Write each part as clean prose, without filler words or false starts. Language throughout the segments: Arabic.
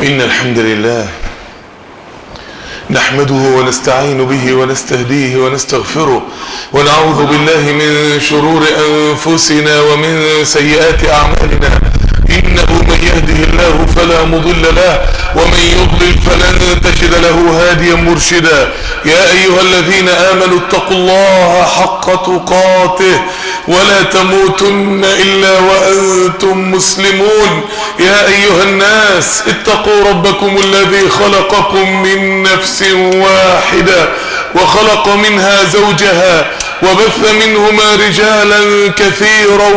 إن الحمد لله نحمده ونستعين به ونستهديه ونستغفره ونعوذ بالله من شرور أنفسنا ومن سيئات أعمالنا. إنه من يهده الله فلا مضل له ومن يضلل فلن تجد له هاديا مرشدا. يا أيها الذين آمنوا اتقوا الله حق تقاته ولا تموتن إلا وأنتم مسلمون. يا أيها الناس اتقوا ربكم الذي خلقكم من نفس واحدة وخلق منها زوجها وبث منهما رجالا كثيرا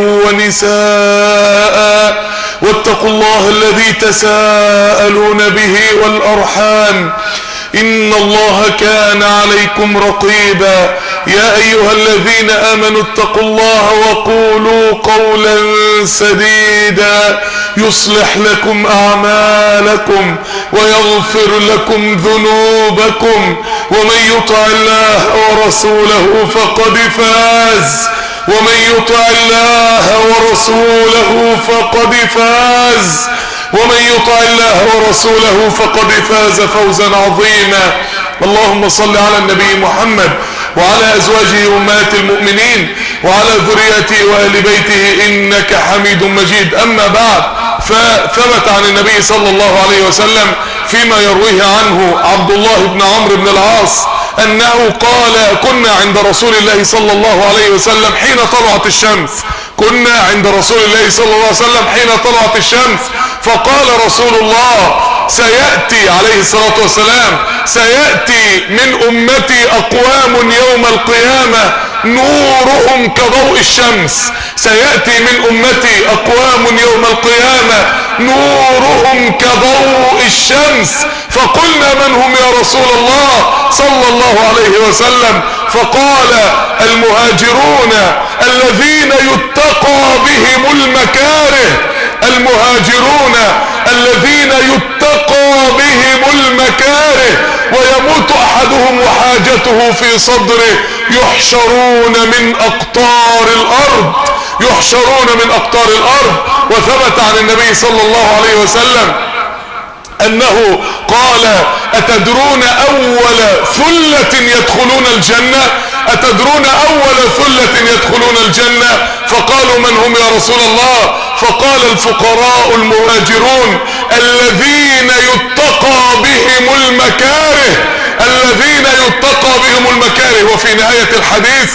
ونساء واتقوا الله الذي تساءلون به والأرحام إن الله كان عليكم رقيبا. يا أيها الذين آمنوا اتقوا الله وقولوا قولا سديدا يصلح لكم أعمالكم ويغفر لكم ذنوبكم ومن يطع الله ورسوله فقد فاز ومن يطع الله ورسوله فقد فاز ومن يطع الله ورسوله فقد فاز فوزا عظيما. اللهم صل على النبي محمد وعلى أزواجه أمهات المؤمنين وعلى ذريته وآل بيته إنك حميد مجيد. أما بعد، فثبت عن النبي صلى الله عليه وسلم فيما يرويه عنه عبد الله بن عمرو بن العاص أنه قال: كنا عند رسول الله صلى الله عليه وسلم حين طلعت الشمس. كنا عند رسول الله صلى الله عليه وسلم حين طلعت الشمس فقال رسول الله: سيأتي عليه الصلاة والسلام سيأتي من أمتي أقوام يوم القيامة نورهم كضوء الشمس. سيأتي من أمتي أقوام يوم القيامة نورهم كضوء الشمس. فقلنا: من هم يا رسول الله صلى الله عليه وسلم؟ فقال: المهاجرون الذين يتقى بهم المكاره. المهاجرون الذين يتقى بهم المكاره ويموت أحدهم وحاجته في صدره يحشرون من أقطار الأرض. يحشرون من أقطار الأرض. وثبت عن النبي صلى الله عليه وسلم أنه قال: أتدرون أول ثلة يدخلون الجنة؟ أتدرون أول ثلة يدخلون الجنة؟ فقالوا: من هم يا رسول الله؟ فقال: الفقراء المهاجرون الذين يتقى بهم المكاره. الذين يتقى بهم المكاره. وفي نهاية الحديث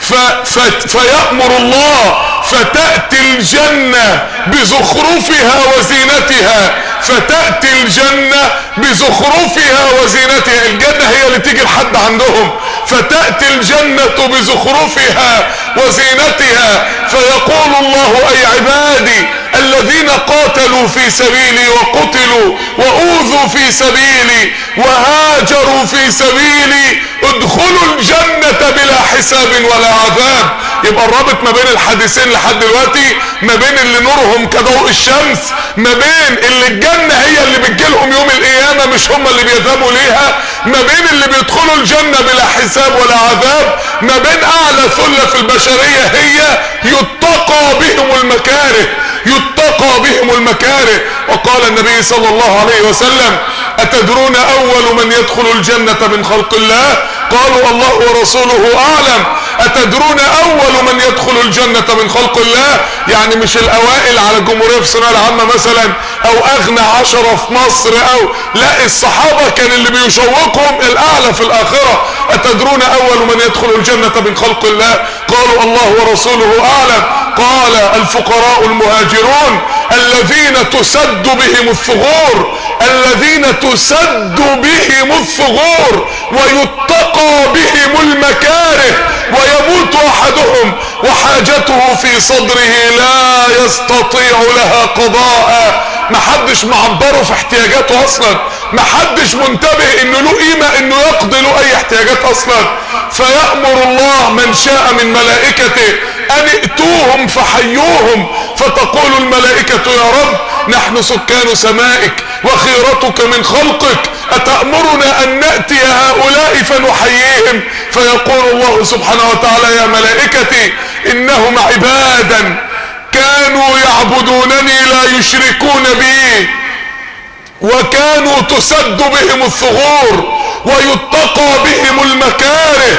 فيأمر الله فتأتي الجنة بزخرفها وزينتها. فتأتي الجنة بزخرفها وزينتها. الجنة هي اللي تيجي لحد عندهم. فتأتي الجنة بزخرفها وزينتها فيقول الله: أي عبادي الذين قاتلوا في سبيلي وقتلوا وأوذوا في سبيلي وهاجروا في سبيل ادخلوا الجنة بلا حساب ولا عذاب. يبقى الرابط ما بين الحديثين لحد دلوقتي ما بين اللي نورهم كضوء الشمس، ما بين اللي الجنة هي اللي بتجيلهم يوم القيامة مش هم اللي بيذهبوا ليها، ما بين اللي بيدخلوا الجنة بلا حساب ولا عذاب، ما بين اعلى ثلة في البشرية هي يتقى بهم المكاره. يتقى بهم المكاره. وقال النبي صلى الله عليه وسلم: أتدرون أول من يدخل الجنة من خلق الله؟ قالوا: الله ورسوله أعلم. أتدرون أول من يدخل الجنة من خلق الله؟ يعني مش الأوائل على الجمهورية في الثانوية العامة مثلا أو أغنى 10 في مصر أو لا، الصحابة كان اللي بيشوقهم الأعلى في الآخرة. أتدرون أول من يدخل الجنة من خلق الله؟ قالوا: الله ورسوله أعلم. قال: الفقراء المهاجرون الذين تسد بهم الثغور. الذين تسد بهم الثغور ويتقى بهم المكاره ويموت أحدهم وحاجته في صدره لا يستطيع لها قضاء. محدش معبره في احتياجاته اصلا، محدش منتبه انه له قيمة انه يقضي له اي احتياجات اصلا. فيأمر الله من شاء من ملائكته ان ائتوهم فحيوهم. فتقول الملائكة: يا رب نحن سكان سمائك وخيرتك من خلقك، أتأمرنا أن نأتي هؤلاء فنحييهم؟ فيقول الله سبحانه وتعالى: يا ملائكتي إنهم عبادا كانوا يعبدونني لا يشركون بي وكانوا تسد بهم الثغور ويتقى بهم المكاره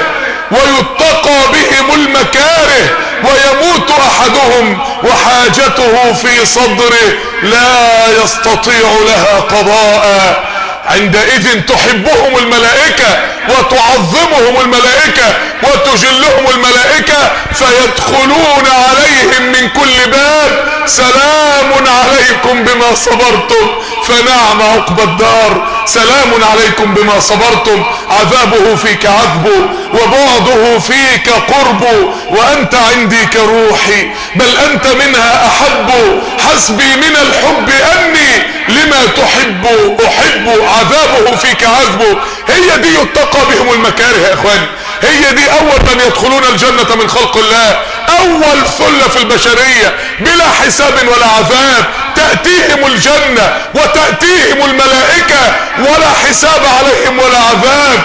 ويموت احدهم وحاجته في صدره لا يستطيع لها قضاء. عندئذ تحبهم الملائكة وتعظمهم الملائكة وتجلهم الملائكة فيدخلون عليهم من كل باب سلام عليكم بما صبرتم فنعم عقبى الدار. سلام عليكم بما صبرتم، عذابه فيك عذب وبعده فيك قرب، وأنت عندي كروحي بل أنت منها أحب، حسبي من الحب أني لما تحب أحب، عذابه فيك عذب. هي دي يتقى بهم المكاره يا إخواني، هي دي أول من يدخلون الجنة من خلق الله، أول ثلة في البشرية بلا حساب ولا عذاب، تأتيهم الجنة وتأتيهم الملائكة ولا حساب عليهم ولا عذاب،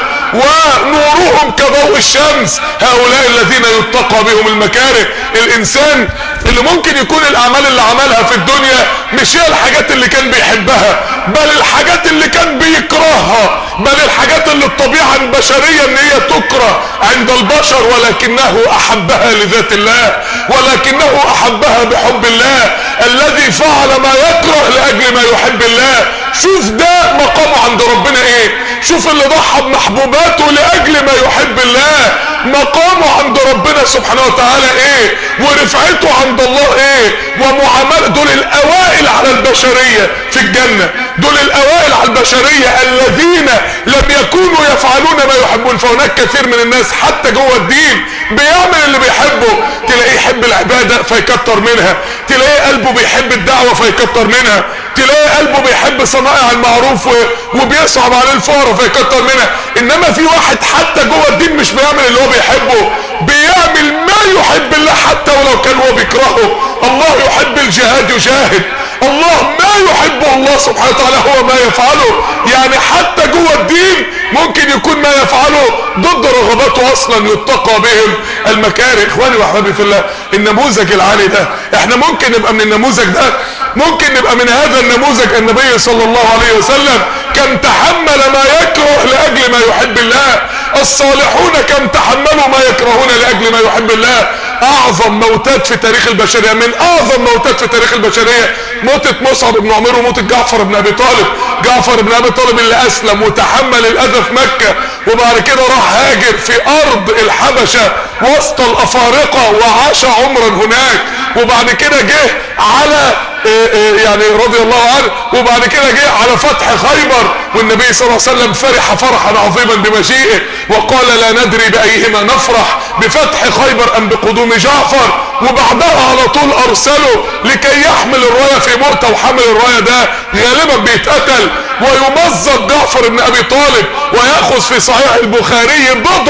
ونورهم كضوء الشمس. هؤلاء الذين يتقى بهم المكاره. الإنسان اللي ممكن يكون الأعمال اللي عملها في الدنيا مش هي الحاجات اللي كان بيحبها، بل الحاجات اللي كان بيكرهها، بل الحاجات اللي الطبيعة البشرية ان هي تكره عند البشر، ولكنه أحبها لذات الله، ولكنه أحبها بحب الله، الذي فعل ما يكره لأجل ما يحب الله. شوف ده مقامه عند ربنا ايه، شوف اللي ضحى بمحبوباته لأجل ما يحب الله مقامه عند ربنا سبحانه وتعالى ايه، ورفعته عند الله ايه، ومعاملة. دول الأوائل على البشرية في الجنة، دول الأوائل على البشرية الذين لم يكونوا يفعلون ما يحبون. فهناك كثير من الناس حتى جوه الدين بيعمل اللي بيحبه، تلاقيه يحب العبادة فيكتر منها، تلاقيه قلبه بيحب الدعوة فيكتر منها، تلاقيه قلبه بيحب صنائع المعروف وبيصعب عليه الفقراء فيكتر منها. انما في واحد حتى جوه الدين مش بيعمل اللي هو بيحبه، بيعمل ما يحب الله حتى ولو كان هو بيكرهه. الله يحب الجهاد يجاهد، الله ما يحبه الله سبحانه وتعالى هو ما يفعله. يعني حتى جوه الدين ممكن يكون ما يفعله ضد رغباته اصلا، يتقى بهم المكاره. اخواني واحبابي في الله، النموذج العالي ده احنا ممكن نبقى من النموذج ده، ممكن نبقى من هذا النموذج. النبي صلى الله عليه وسلم كم تحمل ما يكره لأجل ما يحب الله، الصالحون كم تحملوا ما يكرهون لأجل ما يحب الله. اعظم موتات في تاريخ البشرية، من اعظم موتات في تاريخ البشرية موتة مصعب بن عمير وموتة جعفر بن ابي طالب. جعفر بن ابي طالب اللي اسلم وتحمل الاذى في مكة، وبعد كده راح هاجر في ارض الحبشة وسط الافارقة وعاش عمرا هناك، وبعد كده جه على يعني رضي الله عنه، وبعد كده جه على فتح خيبر، والنبي صلى الله عليه وسلم فرح فرحا عظيما بمجيئه وقال لا ندري بأيهما نفرح، بفتح خيبر ام بقدوم جعفر. وبعدها على طول ارسله لكي يحمل الراية في مؤتة، وحمل الراية ده غالبا بيتقتل، ويمزق جعفر بن ابي طالب ويأخذ في صحيح البخاري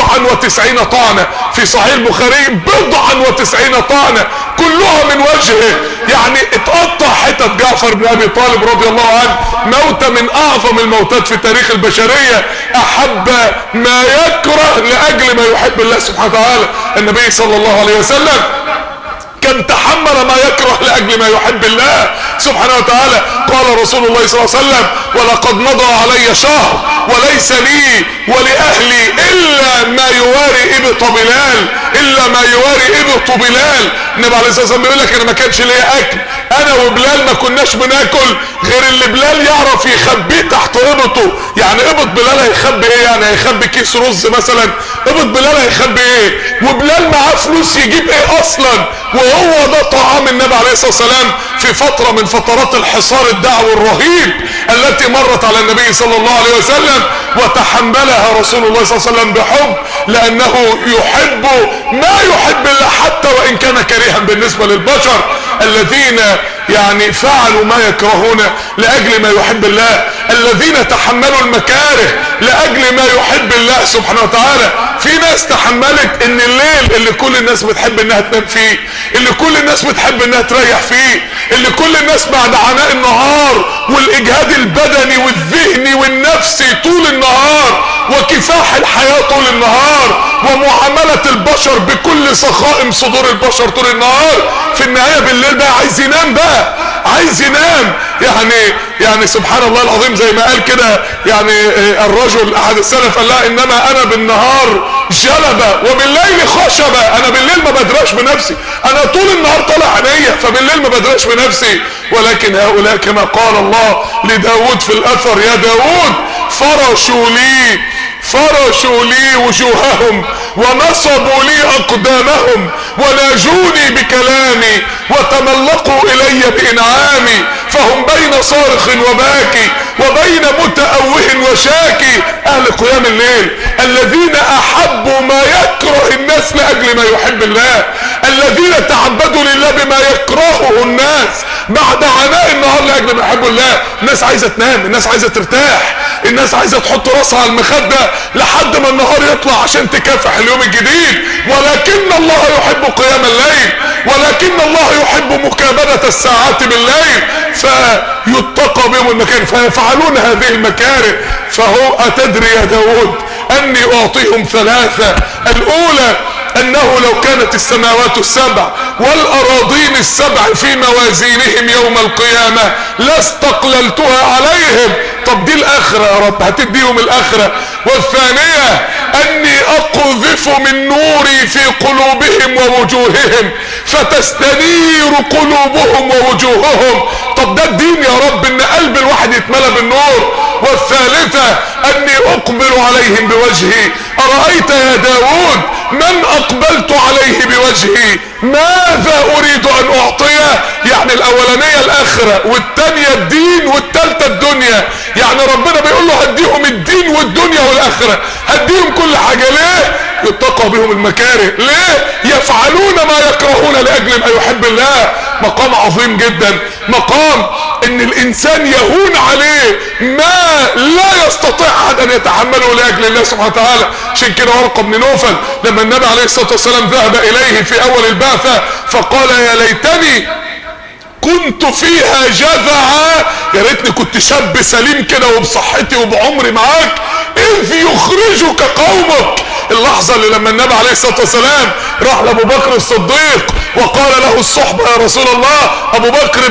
90 طعنة، في صحيح البخاري 90 طعنة كلها من وجهه، يعني اتقطع حتت جعفر بن ابي طالب رضي الله عنه. موتة من اعظم الموتات في تاريخ البشرية، احب ما يكره لاجل ما يحب الله سبحانه وتعالى. النبي صلى الله عليه وسلم كم تحمل ما يكره لأجل ما يحب الله سبحانه وتعالى. قال رسول الله صلى الله عليه وسلم ولقد مضى علي شهر وليس لي ولأهلي إلا ما يواري إبط بلال، إلا ما يواري إبط بلال. النبي عليه الصلاة والسلام بيقول لك أنا ما كانش ليا أكل، أنا وبلال ما كناش بناكل غير اللي بلال يعرف يخبيه تحت إبطه. يعني إبط بلال هيخبي إيه؟ يعني هيخبي كيس رز مثلا؟ إبط بلال هيخبي إيه؟ وبلال معاه فلوس يجيب إيه أصلا؟ وهو ده طعام النبي عليه الصلاة والسلام في فترة من فترات الحصار الدعوي الرهيب التي مرت على النبي صلى الله عليه وسلم، وتحملها رسول الله صلى الله عليه وسلم بحب، لأنه يحب ما يحب الله حتى وإن كان كريها بالنسبة للبشر الذين يعني فعلوا ما يكرهون لأجل ما يحب الله، الذين تحملوا المكاره لأجل ما يحب الله سبحانه وتعالى. في ناس تحملت ان الليل اللي كل الناس بتحب انها تنام فيه، اللي كل الناس بتحب انها تريح فيه، اللي كل الناس بعد عناء النهار والاجهاد البدني والذهني والنفسي طول النهار وكفاح الحياة طول النهار ومعاملة البشر بكل سخائم صدور البشر طول النهار، في النهاية بالليل بقى عايز ينام، بقى عايز ينام. يعني سبحان الله العظيم، زي ما قال كده يعني الرجل احد السلف قال لها انما انا بالنهار جلبة وبالليل خشبة، انا بالليل ما بدراش بنفسي، انا طول النهار طالع عينيا، فبالليل ما بدراش بنفسي. ولكن هؤلاء كما قال الله لداود في الاثر: يا داود فرشوا لي وجوههم ونصبوا لي اقدامهم وناجوني بكلامي وتملقوا الي بانعامي، فهم بين صارخ وباكي وبين متأوه وشاكي. اهل قيام الليل الذين احبوا ما يكره الناس لاجل ما يحب الله، الذين تعبدوا لله بما يكرهه الناس بعد عناء النهار لاجل ما يحب الله. الناس عايزه تنام، الناس عايزه ترتاح، الناس عايزه تحط راسها على المخده لحد ما النهار يطلع عشان تكافح اليوم الجديد. ولكن الله يحب قيام الليل، ولكن الله يحب مكابدة الساعات بالليل، فيتقى بهم المكاره فيفعلون هذه المكاره. فهو أتدري يا داود أني أعطيهم ثلاثة: الأولى أنه لو كانت السماوات السبع والأراضين السبع في موازينهم يوم القيامة لاستقللتها عليهم. طب دي الآخرة يا رب، هتديهم الآخرة. والثانية أني أقذف من نوري في قلوبهم ووجوههم فتستنير قلوبهم ووجوههم. طب ده الدين يا رب، ان قلب الواحد يتملى بالنور. والثالثة أني أقبل عليهم بوجهي. أرأيت يا داود من أقبلت عليه بوجهي ماذا أريد أن أعطيه؟ يعني الأولانية الآخرة، والثانية الدين، والثالثة الدنيا. يعني ربنا بيقول له هديهم الدين والدنيا والآخرة، هديهم كل حاجة. ليه؟ يتقى بهم المكاره. ليه؟ يفعلون ما يكرهون لأجل ما يحب الله. مقام عظيم جدا، مقام ان الانسان يهون عليه ما لا يستطيع احد ان يتحمله لاجل الله سبحانه وتعالى. عشان كده ورقة بن نوفل لما النبي عليه الصلاة والسلام ذهب اليه في اول البعثة فقال: يا ليتني كنت فيها جذعا، يا ريتني كنت شاب سليم كده وبصحتي وبعمري معاك اذ يخرجك قومك. اللحظة اللي لما النبي عليه الصلاة والسلام راح لابو بكر الصديق وقال له الصحبة يا رسول الله، ابو بكر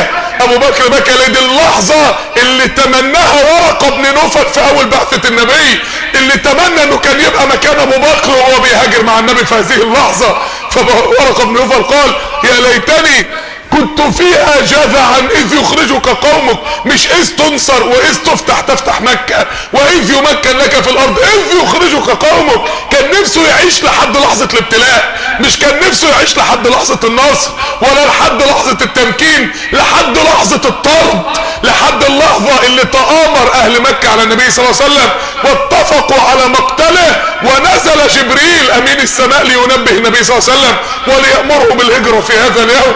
بكى لدي اللحظة اللي تمناها ورقة بن نوفل في اول بعثة النبي، اللي تمنى انه كان يبقى مكان ابو بكر وهو بيهاجر مع النبي في هذه اللحظة. فورقة بن نوفل قال: يا ليتني كنت فيها جذعا اذ يخرجك قومك، مش اذ تنصر واذ تفتح مكة واذ يمكن لك في الارض، اذ يخرجك قومك. كان نفسه يعيش لحد لحظة الابتلاء، مش كان نفسه يعيش لحد لحظة النصر ولا لحد لحظة التمكين، لحد لحظة الطرد، لحد اللحظة اللي تآمر اهل مكة على النبي صلى الله عليه وسلم واتفقوا على مقتله، ونزل جبريل امين السماء لينبه النبي صلى الله عليه وسلم وليأمره بالهجرة في هذا اليوم.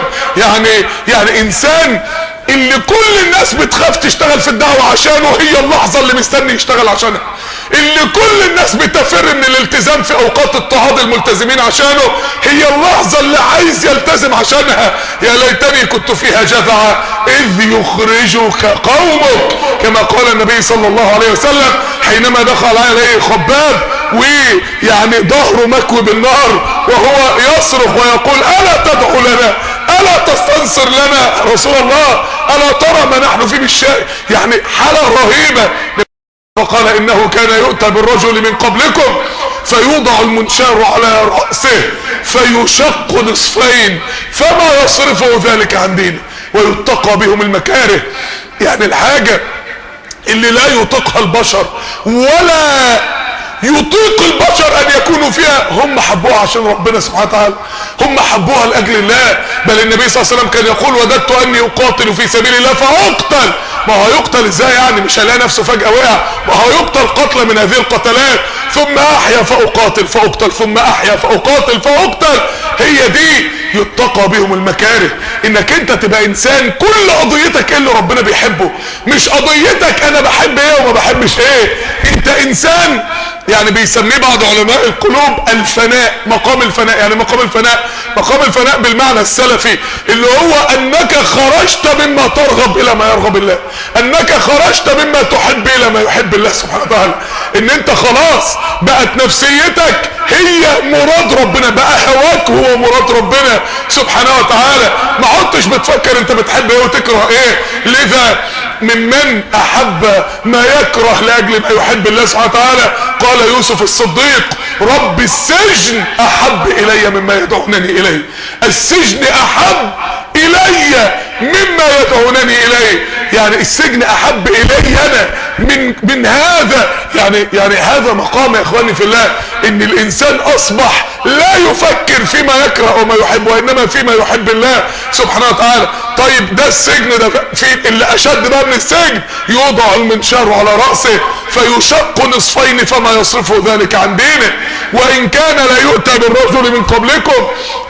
يعني انسان اللي كل الناس بتخاف تشتغل في الدعوة عشانه، هي اللحظة اللي مستني يشتغل عشانها. اللي كل الناس بتفر من الالتزام في اوقات اضطهاد الملتزمين عشانه، هي اللحظة اللي عايز يلتزم عشانها. يا ليتني كنت فيها جذعا اذ يخرجك قومك، كما قال النبي صلى الله عليه وسلم حينما دخل عليه خباب ويعني ظهره مكوي بالنار وهو يصرخ ويقول: الا تدعو لنا، الا تستنصر لنا رسول الله، الا ترى ما نحن فيه بالشيء؟ يعني حالة رهيبة. فقال: انه كان يؤتى بالرجل من قبلكم فيوضع المنشار على رأسه فيشق نصفين فما يصرفه ذلك عن دينه ويتقى بهم المكاره. يعني الحاجة اللي لا يطيقها البشر ولا يطيق البشر ان يكونوا فيها، هم حبوها عشان ربنا سبحانه وتعالى، هم حبوها لاجل الله. بل النبي صلى الله عليه وسلم كان يقول: وددت اني اقاتل في سبيل الله فاقتل. ما هو يقتل ازاي يعني؟ مش هيلاقي نفسه فجأة وقع، ما هو يقتل قتل من هذه القتلات، ثم احيا فاقاتل فاقتل، ثم احيا فاقاتل فاقتل. هي دي يتقى بهم المكاره. انك انت تبقى انسان كل قضيتك ايه اللي ربنا بيحبه، مش قضيتك انا بحب ايه وما بحبش ايه. انت انسان يعني بيسميه بعض علماء القلوب الفناء، مقام الفناء. يعني مقام الفناء بالمعنى السلفي اللي هو انك خرجت مما ترغب الى ما يرغب الله، انك خرجت مما تحب الى ما يحب الله سبحانه وتعالى. ان انت خلاص بقت نفسيتك هي مراد ربنا، بقى هواك هو مراد ربنا سبحانه وتعالى. ما عدتش بتفكر انت بتحب ايه وتكره ايه. لذا ممن احب ما يكره لاجل ما يحب الله سبحانه وتعالى قال يوسف الصديق رب السجن احب الي مما يدعونني اليه. السجن احب الي مما يدعونني اليه، يعني السجن احب الي انا من هذا. يعني هذا مقام يا اخواني في الله، ان الانسان اصبح لا يفكر فيما يكره وما يحب وانما فيما يحب الله سبحانه وتعالى. طيب ده السجن، ده في اللي اشد بقى من السجن، يوضع المنشار على رأسه فيشق نصفين فما يصرفه ذلك عن دينه، وان كان لا يؤتى بالرجل من قبلكم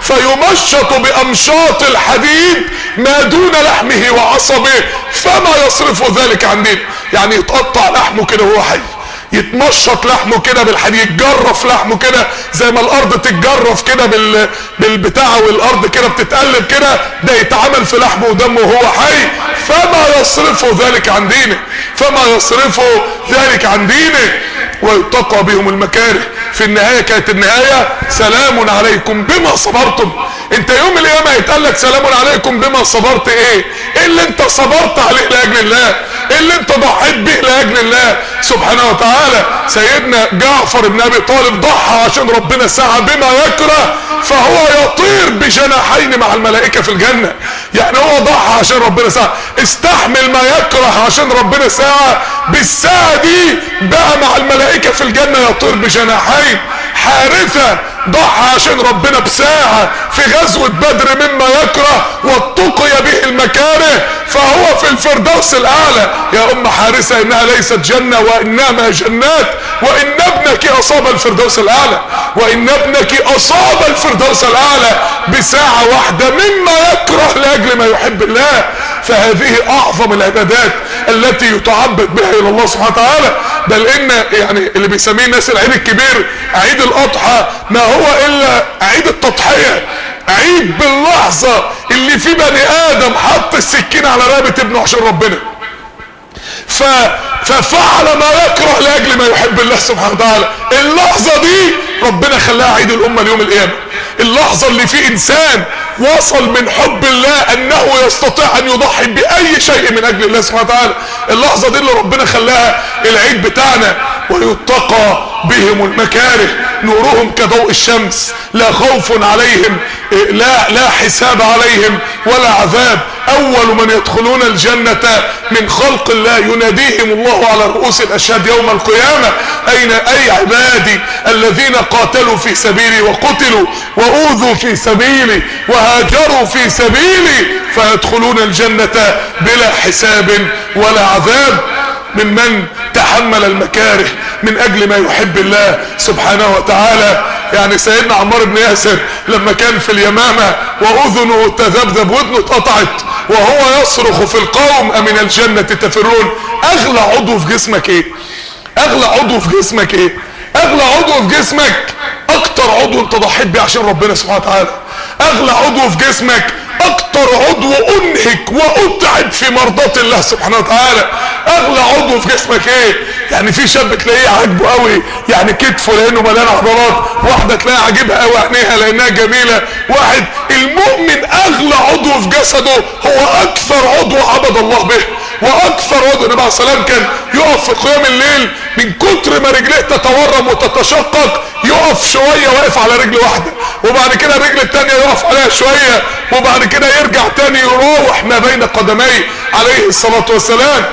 فيمشط بامشاط الحديد ما دون لحمه وعصبه فما يصرفه ذلك عن دينه. يعني يتقطع لحمه كده وهو حي، يتمشط لحمه كده بالحديد، يتجرف لحمه كده زي ما الارض تتجرف كده بالبتاع، والارض كده بتتقلب كده، ده يتعمل في لحمه ودمه وهو حي. فما يصرفه ذلك عن دينه، فما يصرفه ذلك عن دينه. ويتقى بهم المكاره. في النهاية كانت النهاية سلام عليكم بما صبرتم. انت يوم القيامة يتقال لك سلام عليكم بما صبرت. ايه اللي انت صبرت عليه لاجل الله، ايه اللي انت ضحيت به لاجل الله سبحانه وتعالى. سيدنا جعفر بن ابي طالب ضحى عشان ربنا سعى بما يكره فهو يطير بجناحين مع الملائكة في الجنة. يعني هو ضحى عشان ربنا سعى، استحمل ما يكره عشان ربنا سعى، بالساعة دي بقى مع الملائكة في الجنة يطير بجناحين. حارثة ضحى عشان ربنا بساعة في غزوة بدر مما يكره واتقي به المكاره فهو في الفردوس الاعلى. يا ام حارثة انها ليست جنة وانما جنات، وان ابنك اصاب الفردوس الاعلى، وان ابنك اصاب الفردوس الاعلى بساعة واحدة مما يكره لاجل ما يحب الله. فهذه اعظم العبادات التي يتعبد بها الى الله سبحانه وتعالى. بل ان يعني اللي بيسميه الناس العيد الكبير عيد الاضحى ما هو الا عيد التضحية، عيد باللحظة اللي في بني ادم حط السكين على رقبة ابنه عشان ربنا، ففعل ما يكره لاجل ما يحب الله سبحانه وتعالى. اللحظة دي ربنا خلاها عيد الامة اليوم القيامة. اللحظة اللي في انسان وصل من حب الله انه يستطيع ان يضحي باي شيء من اجل الله سبحانه وتعالى. اللحظة دي اللي ربنا خلاها العيد بتاعنا. ويتقى بهم المكاره نورهم كضوء الشمس لا خوف عليهم لا حساب عليهم ولا عذاب. اول من يدخلون الجنة من خلق الله يناديهم الله على رؤوس الاشهاد يوم القيامة اين اي عبادي الذين قاتلوا في سبيلي وقتلوا واوذوا في سبيلي وهاجروا في سبيلي فيدخلون الجنة بلا حساب ولا عذاب. ممن تحمل المكاره من اجل ما يحب الله سبحانه وتعالى. يعني سيدنا عمار بن ياسر لما كان في اليمامة واذنه تذبذب ودنه اتقطعت وهو يصرخ في القوم امن الجنة تفرون. اغلى عضو في جسمك ايه؟ اغلى عضو في جسمك ايه؟ اغلى عضو في جسمك اكتر عضو انت ضحيت بيه عشان ربنا سبحانه وتعالى. اغلى عضو في جسمك اكتر عضو انهك واتعب في مرضات الله سبحانه وتعالى. اغلى عضو في جسمك ايه؟ يعني في شاب تلاقيه عاجبه قوي يعني كتفه لانه مليان عضلات، واحده تلاقيها عاجبها قوي عينيها لانها جميله، واحد. المؤمن اغلى عضو في جسده هو اكثر عضو عبد الله به واكثر عضو. النبي عليه السلام كان يقف في قيام الليل من كتر ما رجليه تتورم وتتشقق يقف شويه واقف على رجل واحده، وبعد كده الرجل الثانيه يقف عليها شويه، وبعد كده يرجع تاني يراوح ما بين قدميه عليه الصلاه والسلام.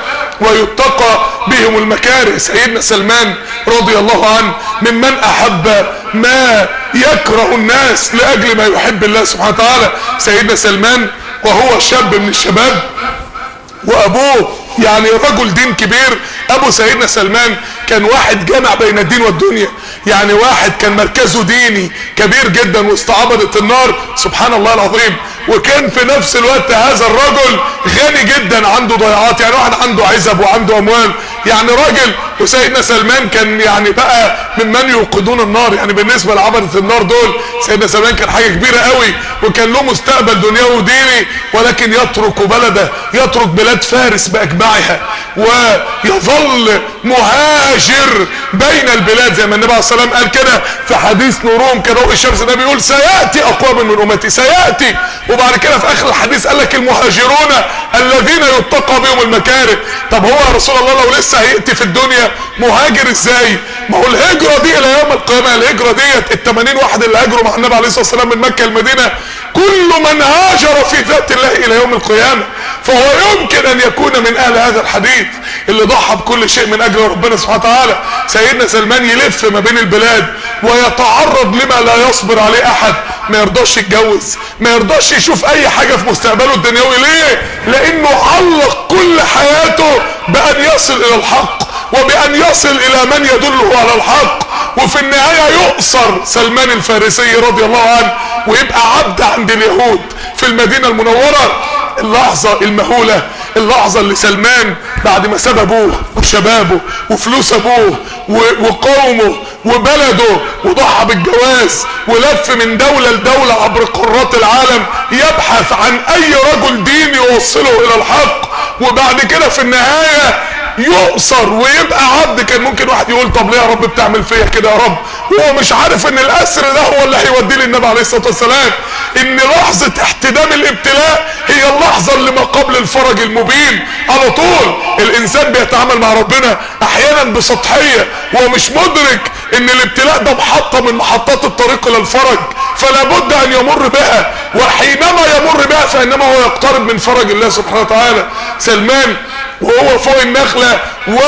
ويتقى بهم المكاره. سيدنا سلمان رضي الله عنه ممن احب ما يكره الناس لاجل ما يحب الله سبحانه وتعالى. سيدنا سلمان وهو شاب من الشباب وابوه يعني رجل دين كبير، ابو سيدنا سلمان كان واحد جمع بين الدين والدنيا، يعني واحد كان مركزه ديني كبير جدا وسط عبدة النار، سبحان الله العظيم، وكان في نفس الوقت هذا الرجل غني جدا، عنده ضيعات، يعني واحد عنده عزب وعنده اموال، يعني راجل. وسيدنا سلمان كان يعني بقى ممن يوقدون النار، يعني بالنسبه لعبدة النار دول سيدنا سلمان كان حاجه كبيره قوي، وكان له مستقبل دنيوي وديني، ولكن يترك بلده، يترك بلاد فارس باجمعها، ويظل مهاجر بين البلاد، زي ما النبي عليه الصلاه والسلام قال كده في حديث نورهم كضوء الشمس. النبي يقول سياتي اقوام من امتي، سياتي، وبعد كده في اخر الحديث قال لك المهاجرون الذين يتقى بهم المكاره. طب هو يا رسول الله لو لسه هياتي في الدنيا مهاجر ازاي؟ ما هو الهجره دي الى يوم القيامه، الهجره ديت ال80 واحد اللي هاجروا مع النبي عليه الصلاه والسلام من مكه المدينه، كل من هاجر في ذات الله الى يوم القيامه، فهو يمكن ان يكون من اهل هذا الحديث اللي ضحى بكل شيء من اجل ربنا سبحانه وتعالى. سيدنا سلمان يلف ما بين البلاد ويتعرض لما لا يصبر عليه احد، ما يرضاش يتجوز، ما يرضاش يشوف اي حاجه في مستقبله الدنيوي. ليه؟ لانه علق كل حياته بان يصل الى الحق، وبان يصل الى من يدله على الحق، وفي النهايه يؤسر سلمان الفارسي رضي الله عنه ويبقى عبد عند اليهود في المدينه المنوره. اللحظه المهوله، اللحظه اللي سلمان بعد ما ساب ابوه وشبابه وفلوس ابوه وقومه وبلده وضحى بالجواز ولف من دوله لدوله عبر قارات العالم يبحث عن اي رجل دين يوصله الى الحق، وبعد كده في النهايه يؤسر ويبقى عبد. كان ممكن واحد يقول طب ليه يا رب بتعمل فيا كده يا رب؟ وهو مش عارف ان الاسر ده هو اللي هيوديه للنبي عليه الصلاه والسلام، ان لحظه احتدام الابتلاء هي اللحظه اللي ما قبل الفرج المبين. على طول الانسان بيتعامل مع ربنا احيانا بسطحيه ومش مدرك ان الابتلاء ده محطه من محطات الطريق الى الفرج، فلا بد ان يمر بها، وحينما يمر بها فانما هو يقترب من فرج الله سبحانه وتعالى. سلمان وهو فوق النخلة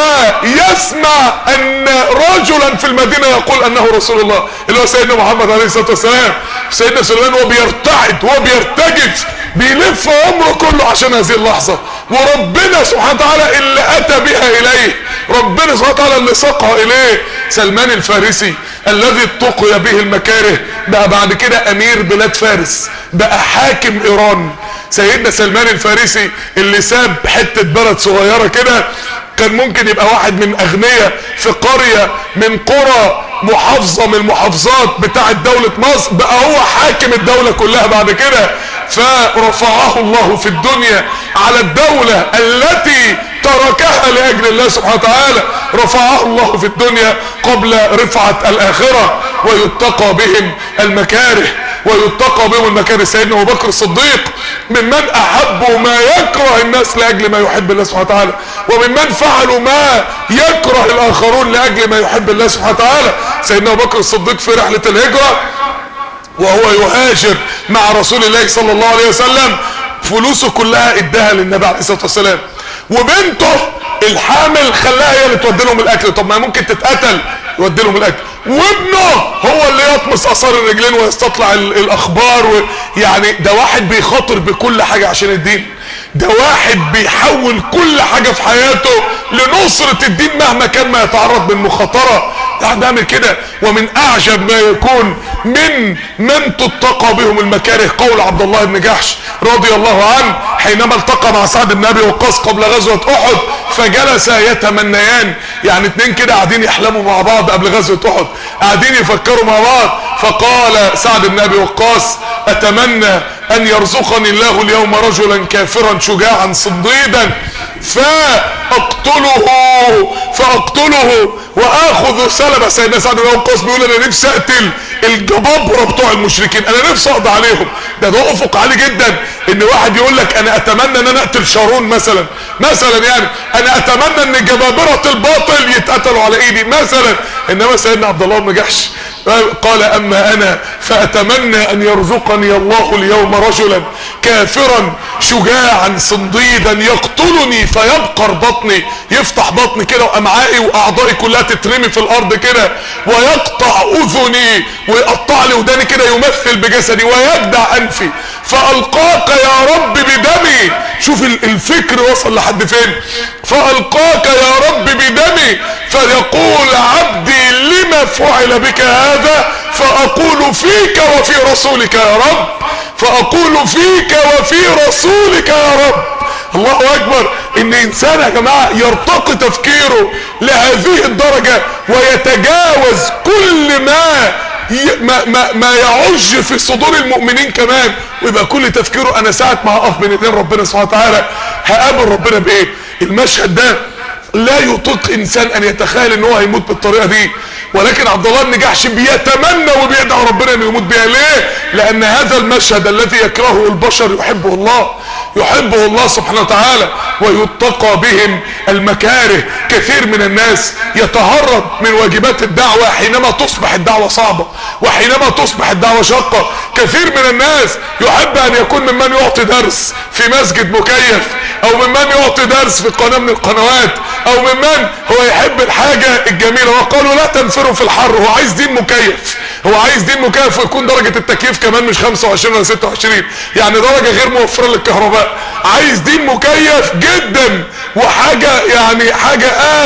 ويسمع ان رجلا في المدينة يقول انه رسول الله، اللي هو سيدنا محمد عليه الصلاة والسلام. سيدنا سليمان هو بيرتعد وبيرتجف، بيلف عمره كله عشان هذه اللحظة، وربنا سبحانه وتعالى اللي اتى بها اليه، ربنا سبحانه وتعالى اللي ساقها اليه. سلمان الفارسي الذي اتقي به المكاره بقى بعد كده امير بلاد فارس، بقى حاكم ايران. سيدنا سلمان الفارسي اللي ساب حتة بلد صغيرة كده، كان ممكن يبقى واحد من اغنياء في قرية من قرى محافظة من المحافظات بتاعت دولة مصر، بقى هو حاكم الدولة كلها بعد كده. فرفعه الله في الدنيا على الدولة التي تركها لأجل الله سبحانه وتعالى، رفعه الله في الدنيا قبل رفعة الآخرة، ويتقى بهم المكاره، ويتقى بهم المكاره. سيدنا أبو بكر الصديق ممن أحبوا ما يكره الناس لأجل ما يحب الله سبحانه وتعالى، وممن فعلوا ما يكره الآخرون لأجل ما يحب الله سبحانه وتعالى. سيدنا أبو بكر الصديق في رحلة الهجرة وهو يهاجر مع رسول الله صلى الله عليه وسلم، فلوسه كلها اداها للنبي عليه الصلاة والسلام، وبنته الحامل خلاها هي اللي تودي لهم الاكل. طب ما ممكن تتقتل، يودي لهم الاكل، وابنه هو اللي يطمس اثار الرجلين ويستطلع الاخبار. يعني ده واحد بيخاطر بكل حاجة عشان الدين، ده واحد بيحول كل حاجة في حياته لنصرة الدين مهما كان ما يتعرض من مخاطرة. ده عامل كده. ومن اعجب ما يكون من تتقى بهم المكاره قول عبد الله بن جحش رضي الله عنه حينما التقى مع سعد بن ابي وقاص قبل غزوة احد، فجلسا يتمنيان، يعني اتنين كده قاعدين يحلموا مع بعض قبل غزوة احد، قاعدين يفكروا مع بعض. فقال سعد بن ابي وقاص اتمنى ان يرزقني الله اليوم رجلا كافرا شجاعا صديدا فاقتله واخذ سلبه. سيدنا سعد بن ابي وقاص بيقول انا نفسي اقتل الجبابره بتوع المشركين، انا نفسي اقضي عليهم. ده افق عالي جدا ان واحد يقول لك انا اتمنى ان انا اقتل شارون مثلا يعني انا اتمنى ان جبابره الباطل يتقتلوا على ايدي مثلا. انما سيدنا عبد الله بن جحش قال اما انا فاتمنى ان يرزقني الله اليوم رجلا كافرا شجاعا صنديدا يقتلني فيبقر بطني، يفتح بطني كده وامعائي واعضائي كلها تترمي في الارض كده، ويقطع اذني ويقطع لي وداني كده يمثل بجسدي، ويجدع انفي فألقاك يا رب بدمي. شوف الفكر وصل لحد فين. فألقاك يا رب بدمي فيقول عبدي لما فعل بك هذا، فأقول فيك وفي رسولك يا رب، فأقول فيك وفي رسولك يا رب. الله اكبر. ان انسان يا جماعة يرتقي تفكيره لهذه الدرجة ويتجاوز كل ما يعج في صدور المؤمنين كمان، ويبقى كل تفكيره انا ساعة ما هقف بين ايدين ربنا سبحانه وتعالى هقابل ربنا بايه. المشهد ده لا يطيق انسان ان يتخيل ان هو هيموت بالطريقة دي، ولكن عبد الله بن جحش بيتمنى وبيدعو ربنا انه يموت بيها. ليه؟ لان هذا المشهد الذي يكرهه البشر يحبه الله، يحبه الله سبحانه وتعالى، ويتقى بهم المكاره. كثير من الناس يتهرب من واجبات الدعوة حينما تصبح الدعوة صعبة وحينما تصبح الدعوة شاقة. كثير من الناس يحب ان يكون ممن يعطي درس في مسجد مكيف، او ممن يعطي درس في قناة من القنوات، او ممن هو يحب الحاجة الجميلة. وقالوا لا تنفروا في الحر. هو عايز دين مكيف، هو عايز دين مكيف ويكون درجة التكييف كمان مش 25 ولا 26، يعني درجة غير موفرة للكهرباء. عايز دين مكيف جدا وحاجة يعني حاجة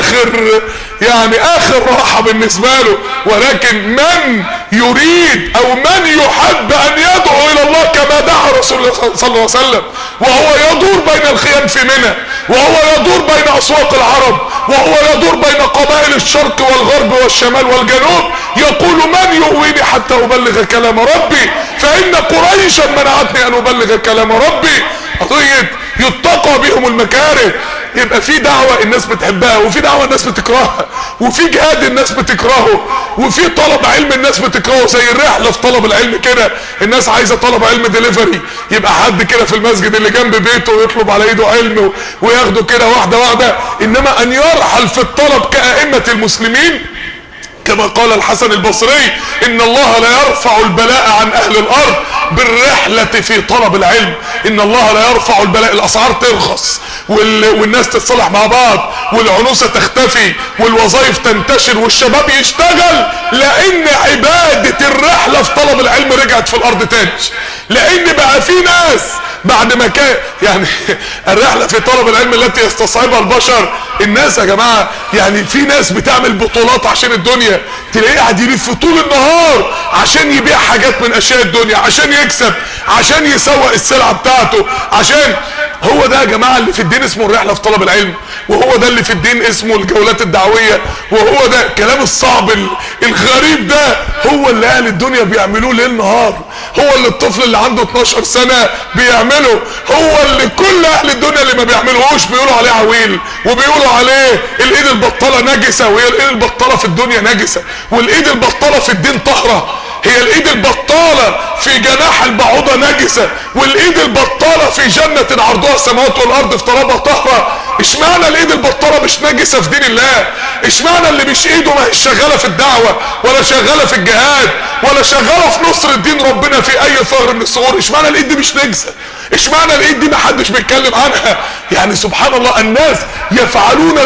اخر راحة بالنسبة له. ولكن من يريد او من يحب ان يدعو الى الله كما دعا رسول الله صلى الله عليه وسلم، وهو يدور بين الخيام في منى، وهو يدور بين اسواق العرب، وهو يدور بين قبائل الشرق والغرب والشمال والجنوب، يقول من يؤويني حتى ابلغ كلام ربي، فان قريشا منعتني ان ابلغ كلام ربي. قضية يتقى بهم المكاره. يبقى في دعوة الناس بتحبها، وفي دعوة الناس بتكرهها، وفي جهاد الناس بتكرهه، وفي طلب علم الناس بتكرهه. زي الرحلة في طلب العلم كده، الناس عايزة طلب علم ديليفري، يبقى حد كده في المسجد اللي جنب بيته ويطلب على ايده علم وياخده كده واحدة واحدة. انما ان يرحل في الطلب كأئمة المسلمين كما قال الحسن البصري ان الله لا يرفع البلاء عن اهل الارض بالرحلة في طلب العلم. ان الله لا يرفع البلاء، الاسعار ترخص والناس تتصالح مع بعض والعنوسة تختفي والوظائف تنتشر والشباب يشتغل، لان عبادة الرحلة في طلب العلم رجعت في الارض تاني. لان بقى في ناس بعد ما كان يعني الرحلة في طلب العلم التي يستصعبها البشر، الناس يا جماعة يعني في ناس بتعمل بطولات عشان الدنيا، تلاقيه قاعد يلف طول النهار عشان يبيع حاجات من اشياء الدنيا، عشان يكسب، عشان يسوق السلعة بتاعته، عشان هو ده يا جماعة اللي في الدين اسمه الرحلة في طلب العلم، وهو ده اللي في الدين اسمه الجولات الدعوية، وهو ده الكلام الصعب الغريب ده هو اللي اهل الدنيا بيعملوه ليل نهار، هو اللي الطفل اللي عنده 12 سنة بيعمله، هو اللي كل اهل الدنيا اللي ما بيعملوهوش بيقولوا عليه عويل، وبيقولوا عليه الايد البطالة نجسة، وهي الايد البطالة في الدنيا نجسة، والايد البطالة في الدين طهرة. هي الايد البطالة في جناح البعوضة نجسة، والايد البطالة في جنة عرضها السماوات والارض في طلبها طهرة. اشمعنى الايد البطالة مش نجسة في دين الله؟ اشمعنى اللي مش ايده ما هي شغالة في الدعوة ولا شغالة في الجهاد ولا شغالة في نصر الدين ربنا في اي ثغر من الثغور؟ اشمعنى الايد دي مش نجسة؟ اشمعنى الايد دي ما حدش بيتكلم عنها؟ يعني سبحان الله، الناس يفعلون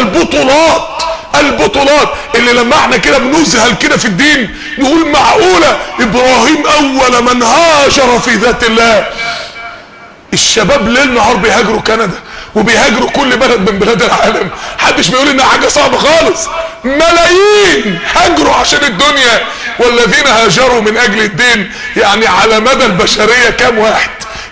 البطولات اللي لما احنا كده بنذهل كده في الدين نقول معقولة ابراهيم اول من هاجر في ذات الله. الشباب ليل نهار بيهاجروا كندا وبيهاجروا كل بلد من بلاد العالم، محدش بيقول انها حاجة صعبة خالص. ملايين هاجروا عشان الدنيا، والذين هاجروا من اجل الدين يعني على مدى البشرية كام واحد؟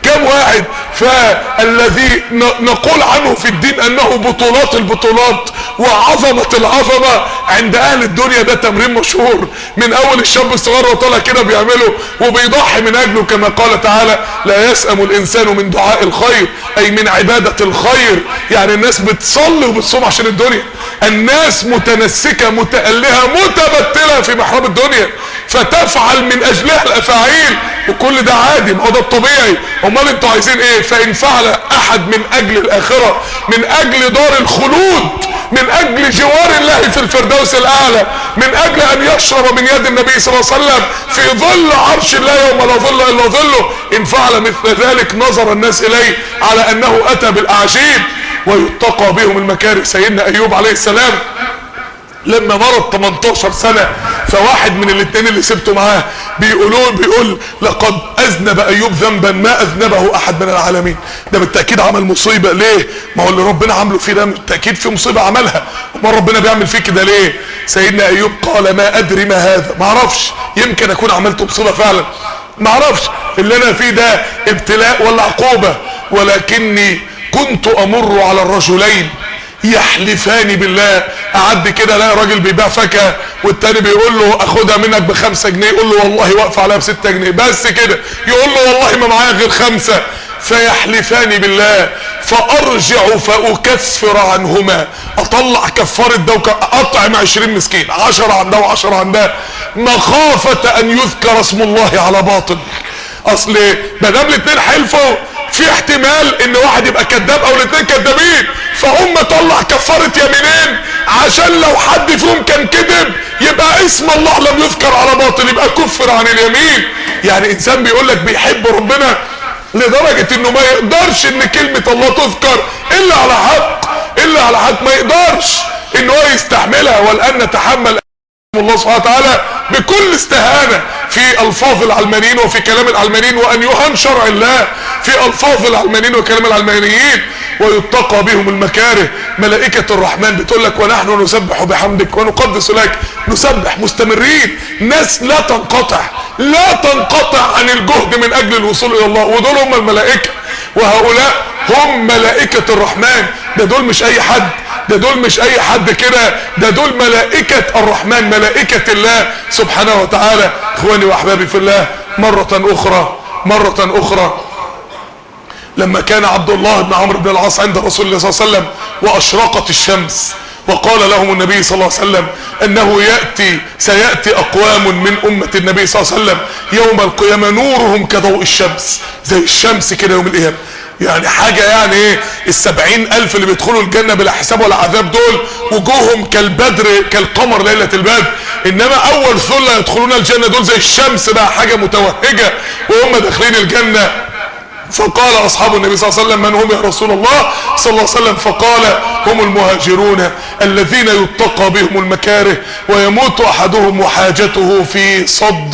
فالذي نقول عنه في الدين انه بطولات البطولات وعظمة العظمة عند اهل الدنيا، ده تمرين مشهور من اول الشاب الصغير وطالع كده بيعمله وبيضحي من اجله، كما قال تعالى لا يسأم الانسان من دعاء الخير، اي من عبادة الخير. يعني الناس بتصلي وبتصوم عشان الدنيا، الناس متنسكة متألهة متبتلة في محراب الدنيا فتفعل من اجلها الافاعيل، وكل ده عادي، ما هو ده الطبيعي. امال انتوا عايزين ايه؟ فان فعل احد من اجل الاخرة، من اجل دار الخلود، من اجل جوار الله في الفردوس الاعلى، من اجل ان يشرب من يد النبي صلى الله عليه وسلم في ظل عرش الله يوم لا ظل الا ظله، ان فعل مثل ذلك نظر الناس اليه على انه اتى بالاعاجيب. ويتقى بهم المكاره. سيدنا ايوب عليه السلام لما مرض 18 سنة، فواحد من الاثنين اللي سبته معاه بيقول لقد اذنب ايوب ذنبا ما اذنبه احد من العالمين. ده بالتأكيد عمل مصيبة. ليه؟ ما هو اللي ربنا عمله فيه ده بالتأكيد في مصيبة عملها. وما ربنا بيعمل فيه كده ليه؟ سيدنا ايوب قال ما ادري ما هذا، ما اعرفش، يمكن اكون عملت مصيبة فعلا، ما اعرفش اللي انا فيه ده ابتلاء ولا عقوبة، ولكني كنت امر على الرجلين يحلفان بالله. اعدي كده الاقي راجل بيبيع فاكهه والتاني بيقول له اخدها منك ب5 جنيه، يقول له والله واقف عليها ب6 جنيه بس كده، يقول له والله ما معايا غير 5. فيحلفان بالله فارجع فاكفر عنهما، اطلع كفاره ده اطعم 20 مسكين، 10 عن ده و10 عن ده، مخافه ان يذكر اسم الله على باطل. اصل ما دام الاثنين حلفوا في احتمال ان واحد يبقى كذاب او الاثنين كذابين، فهم طلع كفاره يمينين عشان لو حد فيهم كان كذب يبقى اسم الله لم يذكر على باطل، يبقى كفر عن اليمين. يعني انسان بيقول لك بيحب ربنا لدرجه انه ما يقدرش ان كلمه الله تذكر الا على حق، الا على حق، ما يقدرش ان هو يستحملها. والان نتحمل الله سبحانه وتعالى بكل استهانة في الفاظ العلمانيين وفي كلام العلمانيين، وان يهان شرع الله في الفاظ العلمانيين وكلام العلمانيين ويتقى بهم المكاره. ملائكة الرحمن بتقول لك ونحن نسبح بحمدك ونقدس لك، نسبح مستمرين، ناس لا تنقطع عن الجهد من اجل الوصول الى الله، ودول هم الملائكة، وهؤلاء هم ملائكة الرحمن. ده دول مش اي حد، ده دول مش اي حد كده، ده دول ملائكة الرحمن، ملائكة الله سبحانه وتعالى. اخواني واحبابي في الله، مرة اخرى لما كان عبد الله بن عمرو بن العاص عند رسول الله صلى الله عليه وسلم واشرقت الشمس، وقال لهم النبي صلى الله عليه وسلم انه سيأتي اقوام من امة النبي صلى الله عليه وسلم يوم القيامة نورهم كضوء الشمس، زي الشمس كده يوم القيامة. يعني حاجة يعني ايه، 70,000 اللي بيدخلوا الجنة بلا حساب ولا عذاب دول وجوههم كالبدر كالقمر ليلة البدر، انما اول ثلة يدخلون الجنة دول زي الشمس بقى، حاجة متوهجة وهم داخلين الجنة. فقال اصحاب النبي صلى الله عليه وسلم من هم يا رسول الله صلى الله عليه وسلم؟ فقال هم المهاجرون الذين يتقى بهم المكاره ويموت احدهم وحاجته في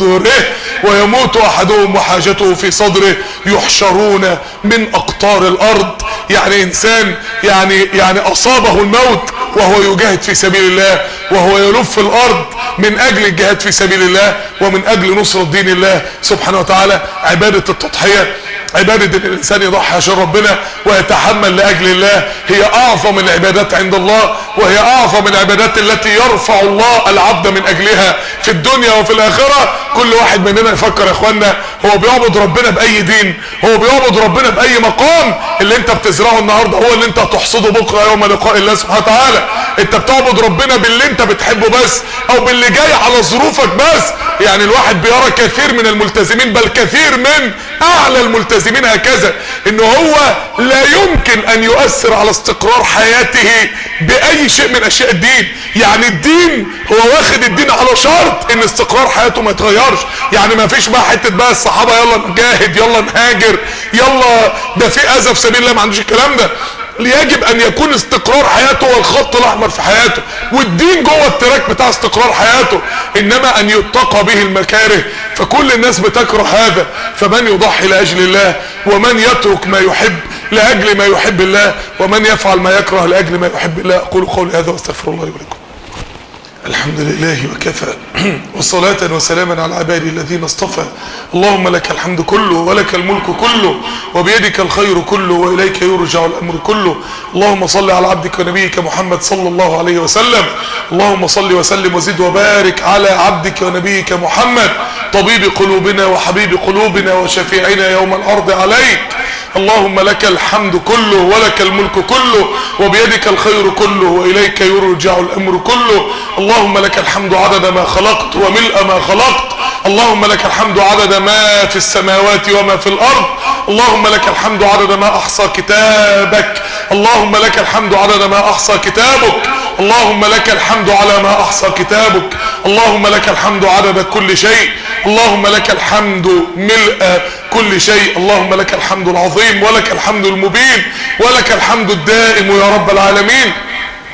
صدره، يحشرون من اقطار الارض. يعني انسان يعني اصابه الموت وهو يجاهد في سبيل الله، وهو يلف الارض من اجل الجهاد في سبيل الله ومن اجل نصرة دين الله سبحانه وتعالى. عبادة التضحية، عبادة ان الانسان يضحي عشان ربنا ويتحمل لاجل الله، هي اعظم العبادات عند الله، وهي اعظم العبادات التي يرفع الله العبد من اجلها في الدنيا وفي الاخرة. كل واحد مننا يفكر يا اخوانا، هو بيعبد ربنا باي دين؟ هو بيعبد ربنا باي مقام؟ اللي انت بتزرعه النهارده هو اللي انت هتحصده بكره يوم لقاء الله سبحانه وتعالى. انت بتعبد ربنا باللي انت بتحبه بس، او باللي جاي على ظروفك بس. يعني الواحد بيرى كثير من الملتزمين، بل كثير من اعلى الملتزمين هكذا، انه هو لا يمكن ان يؤثر على استقرار حياته باي شيء من اشياء الدين. يعني الدين هو واخد الدين على شرط ان استقرار حياته ما يتغيرش. يعني ما فيش بقى حته بقى الصحابه يلا نجاهد يلا نهاجر يلا ده في اذى في سبيل الله، ما عندوش الكلام ده. يجب ان يكون استقرار حياته هو الخط الاحمر في حياته، والدين جوه التراك بتاع استقرار حياته، انما ان يتقى به المكاره فكل الناس بتكره هذا. فمن يضحي لاجل الله، ومن يترك ما يحب لاجل ما يحب الله، ومن يفعل ما يكره لاجل ما يحب الله. اقول قولي هذا واستغفر الله لي ولكم. الحمد لله وكفى، وصلاة وسلاما على عباده الذين اصطفى. اللهم لك الحمد كله ولك الملك كله وبيدك الخير كله وإليك يرجع الأمر كله. اللهم صل على عبدك ونبيك محمد صلى الله عليه وسلم. اللهم صل وسلم وزد وبارك على عبدك ونبيك محمد طبيب قلوبنا وحبيب قلوبنا وشفيعنا يوم العرض عليك. اللهم لك الحمد كله ولك الملك كله وبيدك الخير كله وإليك يرجع الأمر كله. اللهم لك الحمد عدد ما خلقت وملء ما خلقت. اللهم لك الحمد عدد ما في السماوات وما في الأرض. اللهم لك الحمد عدد ما أحصى كتابك. اللهم لك الحمد عدد ما أحصى كتابك. اللهم لك الحمد على ما أحصى كتابك. اللهم لك الحمد عدد كل شيء. اللهم لك الحمد ملء كل شيء. اللهم لك الحمد العظيم ولك الحمد المبين ولك الحمد الدائم يا رب العالمين.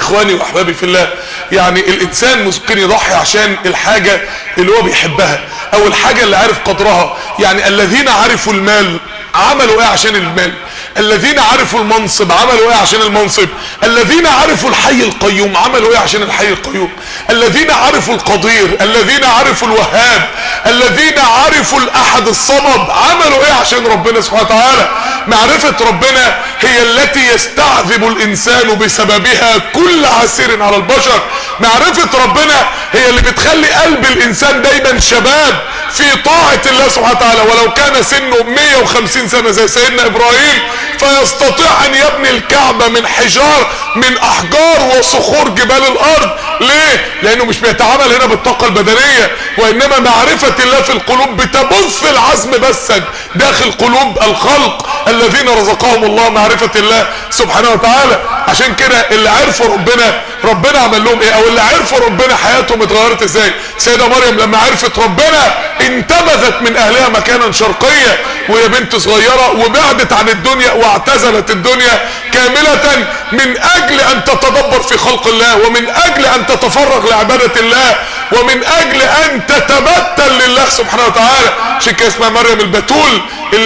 اخواني واحبابي في الله، يعني الانسان ممكن يضحي عشان الحاجة اللي هو بيحبها او الحاجة اللي عارف قدرها. يعني الذين عرفوا المال عملوا ايه عشان المال، الذين عرفوا المنصب عملوا ايه عشان المنصب، الذين عرفوا الحي القيوم عملوا ايه عشان الحي القيوم، الذين عرفوا القدير، الذين عرفوا الوهاب، الذين عرفوا الاحد الصمد عملوا ايه عشان ربنا سبحانه وتعالى. معرفة ربنا هي التي يستعذب الانسان بسببها كل عسير على البشر. معرفة ربنا هي اللي بتخلي قلب الانسان دايما شباب في طاعة الله سبحانه وتعالى، ولو كان سنه 150 سنة زي سيدنا ابراهيم فيستطيع ان يبني الكعبة من حجار، من احجار وصخور جبال الارض. ليه؟ لانه مش بيتعامل هنا بالطاقة البدنية، وانما معرفة الله في القلوب بتبث العزم بسا داخل قلوب الخلق الذين رزقهم الله معرفة الله سبحانه وتعالى. عشان كده اللي عرفوا ربنا عمل لهم ايه، او اللي عرفوا ربنا حياتهم اتغيرت ازاي. سيدة مريم لما عرفت ربنا انتبذت من اهلها مكانا شرقيا وهي بنت صغيرة، وبعدت عن الدنيا واعتزلت الدنيا كاملة من اجل ان تتدبر في خلق الله، ومن اجل ان تتفرغ لعبادة الله، ومن اجل ان تتبتل لله سبحانه وتعالى. عشان كده اسمها مريم البتول،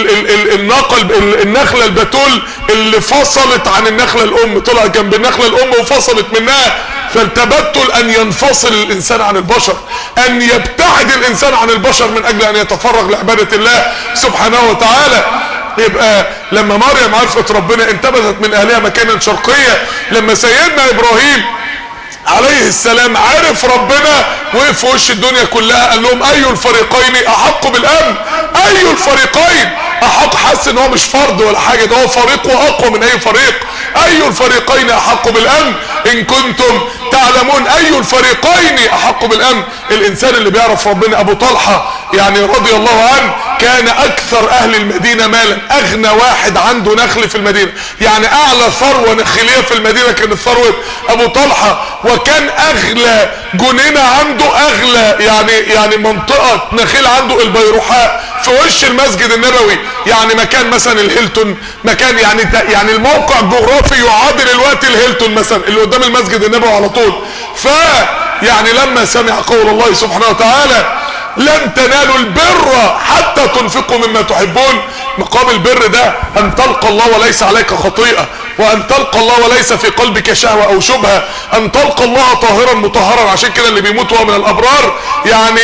النخلة البتول اللي فصلت عن النخلة الام، طلعت جنب النخلة الام وفصلت منها. فالتبتل ان ينفصل الانسان عن البشر، ان يبتعد الانسان عن البشر من اجل ان يتفرغ لعبادة الله سبحانه وتعالى. يبقى لما مريم عرفت ربنا انتبذت من اهلها مكانا شرقيا. لما سيدنا ابراهيم عليه السلام عرف ربنا وقف في وش الدنيا كلها قال لهم اي الفريقين احق بالامن، اي الفريقين احق. حس ان هو مش فرد ولا حاجه، ده هو فريق واقوى من اي فريق. اي الفريقين احق بالامن ان كنتم تعلمون، اي الفريقين احق بالامن. الانسان اللي بيعرف ربنا ابو طلحه يعني رضي الله عنه كان اكثر اهل المدينه مالا، اغنى واحد عنده نخل في المدينه، يعني اعلى ثروه نخيليه في المدينه كانت ثروه ابو طلحه. وكان اغلى جنينه عنده، اغلى يعني منطقه نخيل عنده البيروحاء في وش المسجد النبوي، يعني مكان مثلا الهيلتون، مكان يعني الموقع الجغرافي يعادل الوقت الهيلتون مثلا اللي قدام المسجد النبوي على طول. يعني لما سمع قول الله سبحانه وتعالى لن تنالوا البر حتى تنفقوا مما تحبون، مقام البر ده ان تلقى الله وليس عليك خطيئة، وان تلقى الله وليس في قلبك شهوة او شبهة، ان تلقى الله طاهرا مطهرا. عشان كده اللي بيموت هو من الابرار يعني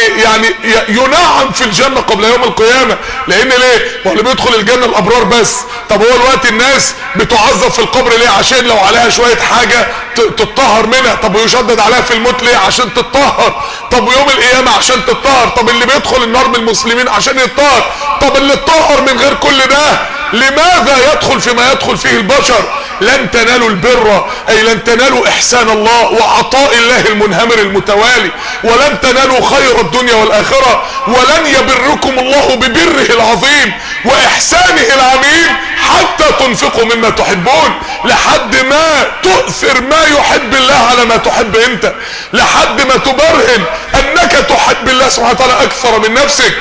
ينعم في الجنة قبل يوم القيامة. لان ليه؟ هو اللي بيدخل الجنة الابرار بس. طب هو الوقت الناس بتعذب في القبر ليه؟ عشان لو عليها شوية حاجة تتطهر منها. طب ويشدد عليها في الموت ليه؟ عشان تتطهر. طب ويوم القيامة عشان تتطهر. طب اللي بيدخل النار من المسلمين عشان يتطهر. طب اللي اتطهر من غير كل ده لماذا يدخل فيما يدخل فيه البشر؟ لن تنالوا البر اي لن تنالوا احسان الله وعطاء الله المنهمر المتوالي، ولن تنالوا خير الدنيا والاخرة، ولن يبركم الله ببره العظيم واحسانه العميم حتى تنفقوا مما تحبون، لحد ما تؤثر ما يحب الله على ما تحب انت، لحد ما تبرهن انك تحب الله سبحانه وتعالى اكثر من نفسك،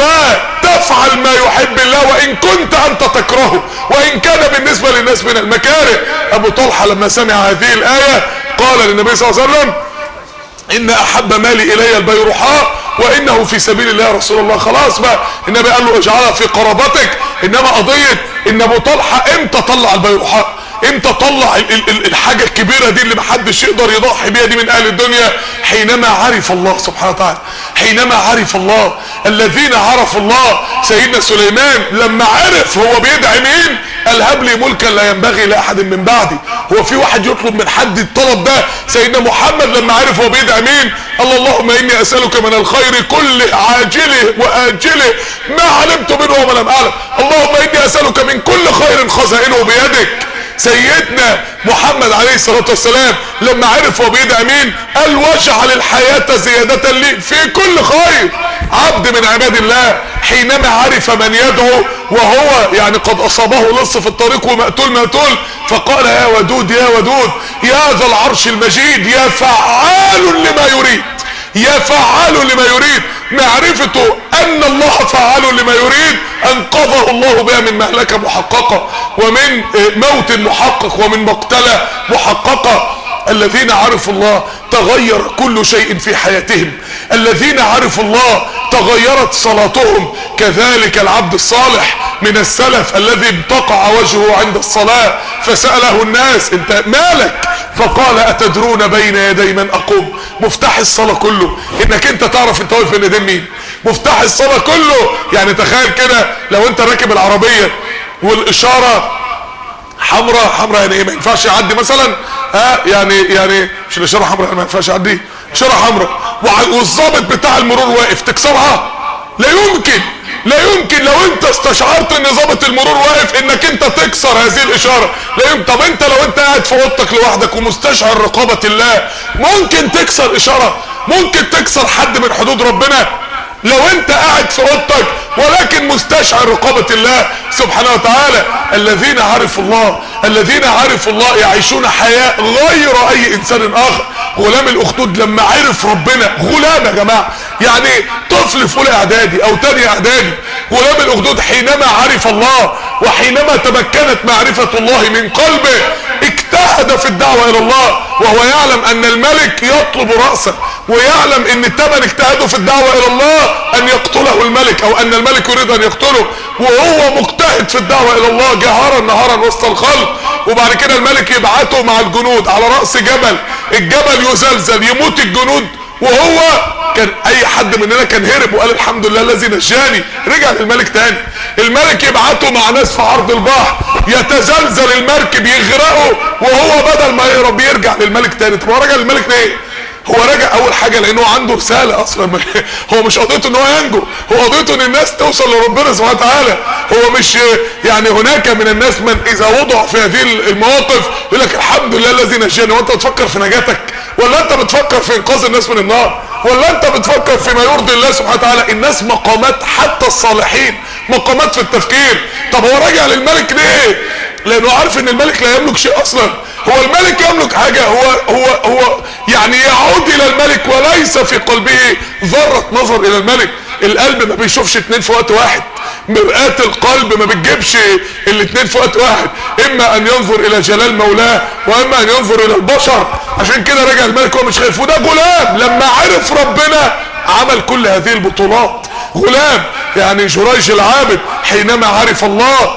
فتفعل ما يحب الله وان كنت انت تكرهه، وان كان بالنسبة للناس من المكاره. ابو طلحة لما سمع هذه الآية قال للنبي صلى الله عليه وسلم ان احب مالي الي البيرحاء وانه في سبيل الله يا رسول الله. خلاص بقى النبي قال له اجعلها في قرابتك. انما قضية ان ابو طلحة امتى طلع البيرحاء، امتى طلع الحاجة الكبيرة دي اللي محدش يقدر يضحي بيها دي من اهل الدنيا؟ حينما عرف الله سبحانه وتعالى، حينما عرف الله. الذين عرفوا الله، سيدنا سليمان لما عرف هو بيدعي مين قال هب لي ملكا لا ينبغي لاحد من بعدي. هو في واحد يطلب من حد الطلب ده؟ سيدنا محمد لما عرف هو بيدعي مين قال اللهم اني اسألك من الخير كله عاجله واجله ما علمت منه وما لم اعلم، اللهم اني اسألك من كل خير خزائنه بيدك. سيدنا محمد عليه الصلاة والسلام لما عرف هو بيدعي مين قال واجعل الحياة زيادة لي في كل خير. عبد من عباد الله حينما عرف من يدعو وهو يعني قد اصابه لص في الطريق ومقتول فقال يا ودود يا ودود يا ذا العرش المجيد يا فعال لما يريد، يا فعال لما يريد. معرفته ان الله فعال لما يريد انقذه الله بها من مهلكة محققة ومن موت محقق ومن مقتلة محققة. الذين عرفوا الله تغير كل شيء في حياتهم، الذين عرفوا الله تغيرت صلاتهم. كذلك العبد الصالح من السلف الذي انتقع وجهه عند الصلاة فسأله الناس انت مالك؟ فقال اتدرون بين يدي من اقوم؟ مفتاح الصلاة كله انك انت تعرف انت واقف بين يدين مين. مفتاح الصلاة كله يعني تخيل كده لو انت راكب العربية والاشارة حمراء يعني ايه؟ ما ينفعش يعدي مثلا، يعني مش الاشاره حمراء ما ينفعش يعدي، اشاره حمراء والظابط بتاع المرور واقف تكسرها؟ لا يمكن، لا يمكن. لو انت استشعرت ان ظابط المرور واقف انك انت تكسر هذه الاشاره لا يمكن. طب انت لو انت قاعد في اوضتك لوحدك ومستشعر رقابه الله ممكن تكسر اشاره؟ ممكن تكسر حد من حدود ربنا؟ لو انت قاعد في اوضتك ولكن مستشعر رقابة الله سبحانه وتعالى. الذين عرفوا الله، الذين عرفوا الله يعيشون حياة غير اي انسان اخر. غلام الاخدود لما عرف ربنا، غلام يا جماعة يعني طفل في اولى اعدادي او تاني اعدادي، غلام الاخدود حينما عرف الله وحينما تمكنت معرفة الله من قلبه اجتهد في الدعوة الى الله وهو يعلم ان الملك يطلب رأسه، ويعلم ان ثمن اجتهاده في الدعوة الى الله ان يقتله الملك او ان الملك يريد ان يقتله، وهو مجتهد في الدعوة الى الله جهارا نهارا وسط الخلق. وبعد كده الملك يبعته مع الجنود على رأس جبل، الجبل يزلزل يموت الجنود، وهو كان اي حد مننا كان هرب وقال الحمد لله الذي نجاني، رجع للملك تاني. الملك يبعته مع ناس في عرض البحر يتزلزل المركب يغرقوا، وهو بدل ما يهرب يرجع للملك تاني. طب هو رجع للملك ليه؟ هو رجع اول حاجة لانه عنده رسالة اصلا. هو مش قضيته ان هو ينجو، هو قضيته ان الناس توصل لربنا سبحانه وتعالى. هو مش يعني هناك من الناس من اذا وضع في هذه المواقف يقول لك الحمد لله الذي نجاني. وانت بتفكر في نجاتك ولا انت بتفكر في انقاذ الناس من النار ولا انت بتفكر فيما يرضي الله سبحانه وتعالى؟ الناس مقامات، حتى الصالحين مقامات في التفكير. طب هو راجع للملك ليه؟ لانه عارف ان الملك لا يملك شيء اصلا. هو الملك يملك حاجة، هو يعني يعود الى الملك وليس في قلبه ذرة نظر الى الملك. القلب ما بيشوفش اتنين في وقت واحد، مرآة القلب ما بتجيبش الاتنين في وقت واحد، اما ان ينظر الى جلال مولاه واما ان ينظر الى البشر. عشان كده رجع الملك وهو مش خايف. وده غلام لما عرف ربنا عمل كل هذه البطولات. غلام يعني جريج العابد حينما عرف الله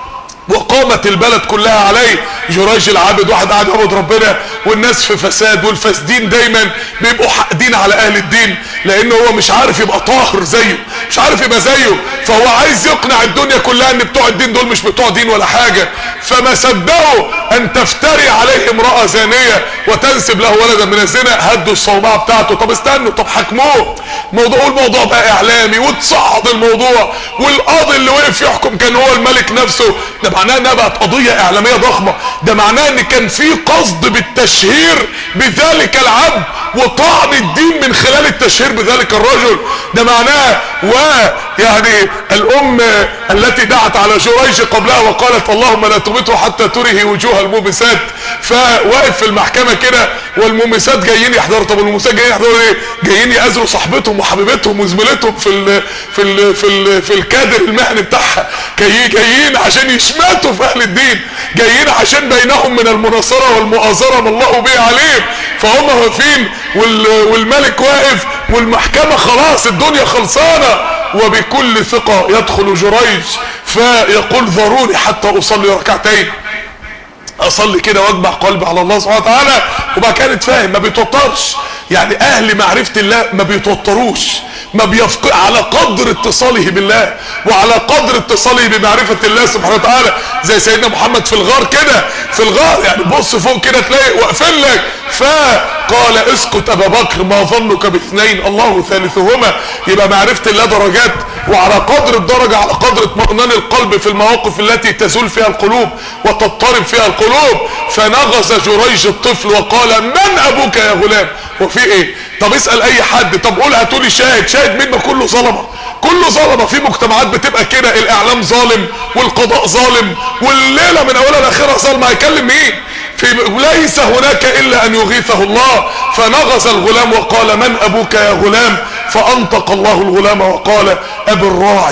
وقامت البلد كلها عليه. جريج العابد واحد قاعد يعبد ربنا والناس في فساد، والفاسدين دايما بيبقوا حاقدين على اهل الدين لانه هو مش عارف يبقى طاهر زيه، مش عارف يبقى زيه، فهو عايز يقنع الدنيا كلها ان بتوع الدين دول مش بتوع دين ولا حاجة. فما صدقوا ان تفتري عليه امرأة زانية وتنسب له ولدا من الزنا هدوا الصومعة بتاعته. طب استنوا، طب حكموه. الموضوع بقى اعلامي وتصعد الموضوع، والقاضي اللي وقف يحكم كان هو الملك نفسه. ده معناه انها بقت قضية اعلامية ضخمة، ده معناه ان كان في قصد بالتشهير بذلك العبد وطعن الدين من خلال التشهير بذلك الرجل. ده معناه ويعني الام التي دعت على جريج قبلها وقالت اللهم لا تمته حتى تره وجوه المومسات، فواقف في المحكمة كده والمومسات جايين يحضروا. طب المومسات جايين يحضروا ايه؟ جايين يأذروا صاحبتهم وحبيبتهم وزميلتهم في الكادر المهني بتاعها، جايين عشان يشمتوا في اهل الدين، جايين عشان بينهم من المناصرة والمؤازرة ما الله به عليهم. فهم واقفين والملك واقف والمحكمة خلاص الدنيا خلصانة، وبكل ثقة يدخل جريج فيقول ذروني حتى اصلي ركعتين، اصلي كده واجمع قلبي على الله سبحانه وتعالى. وبقى كانت فاهم ما بيتوترش، يعني اهل معرفة الله ما بيتوتروش، ما بيفقد على قدر اتصاله بالله وعلى قدر اتصاله بمعرفة الله سبحانه وتعالى. زي سيدنا محمد في الغار كده، في الغار يعني بص فوق كده تلاقي واقفين لك، فقال اسكت ابا بكر ما ظنك باثنين الله ثالثهما. يبقى معرفة الله درجات، وعلى قدر الدرجة على قدر اطمئنان القلب في المواقف التي تزول فيها القلوب وتضطرب فيها القلوب. فنغز جريج الطفل وقال من ابوك يا غلام؟ وفي ايه؟ طب اسأل اي حد، طب قول هاتولي شاهد مين؟ ما كله ظلمه، كله ظلمه. في مجتمعات بتبقى كده، الاعلام ظالم والقضاء ظالم والليله من اولها لاخرها ظالمه، هيكلم مين؟ ليس هناك الا ان يغيثه الله. فنغز الغلام وقال من ابوك يا غلام؟ فانطق الله الغلام وقال ابي الراعي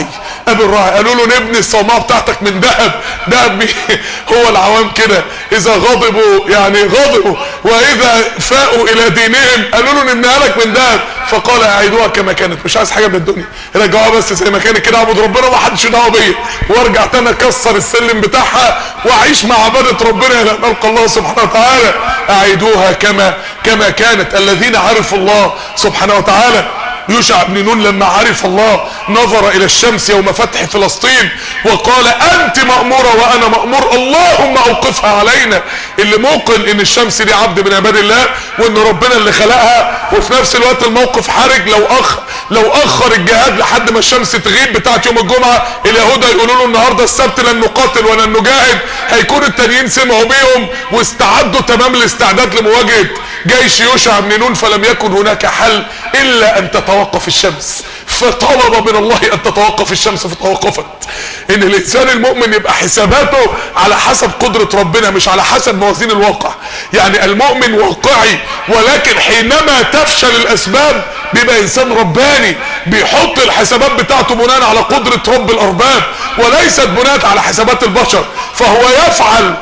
قابل راعي. قالوا له نبني الصومعة بتاعتك من ذهب. ذهب هو العوام كده اذا غضبوا يعني غضبوا، واذا فاقوا الى دينهم قالوا له نبنيها لك من ذهب. فقال اعيدوها كما كانت، مش عايز حاجه من الدنيا، رجعوها بس زي ما كانت كده، اعبد ربنا وما حدش دعوه بيا، وارجع تاني اكسر السلم بتاعها واعيش مع عباده ربنا الى ان القى الله سبحانه وتعالى. اعيدوها كما كانت. الذين عرفوا الله سبحانه وتعالى. يوشع بن نون لما عرف الله نظر الى الشمس يوم فتح فلسطين وقال انت مأمورة وانا مأمور، اللهم اوقفها علينا. اللي موقن ان الشمس دي عبد من عباد الله وان ربنا اللي خلقها، وفي نفس الوقت الموقف حرج. لو اخر الجهاد لحد ما الشمس تغيب بتاعت يوم الجمعة، اليهود هيقولوا له النهاردة السبت لن نقاتل ولن نجاهد، هيكون التانيين سمعوا بيهم واستعدوا تمام الاستعداد لمواجهة جيش يوشع بن نون. فلم يكن هناك حل الا ان تتوقف الشمس، فطلب من الله ان تتوقف الشمس فتوقفت. ان الانسان المؤمن يبقى حساباته على حسب قدرة ربنا مش على حسب موازين الواقع. يعني المؤمن واقعي، ولكن حينما تفشل الاسباب بيبقى انسان رباني بيحط الحسابات بتاعته بناء على قدرة رب الارباب وليست بناء على حسابات البشر. فهو يفعل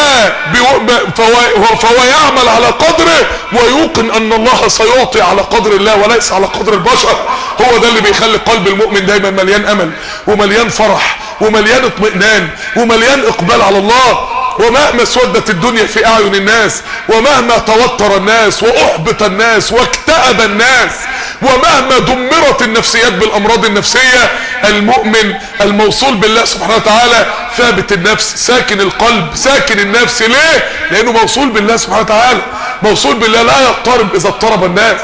فهو يعمل على قدره ويوقن ان الله سيعطي على قدر الله وليس على قدر البشر. هو ده اللي بيخلي قلب المؤمن دايما مليان امل ومليان فرح ومليان اطمئنان ومليان اقبال على الله. ومهما اسودت الدنيا في اعين الناس، ومهما توتر الناس واحبط الناس واكتئب الناس، ومهما دمرت النفسيات بالامراض النفسية، المؤمن الموصول بالله سبحانه وتعالى ثابت النفس، ساكن القلب، ساكن النفس. ليه؟ لانه موصول بالله سبحانه وتعالى. موصول بالله لا يضطرب اذا اضطرب الناس،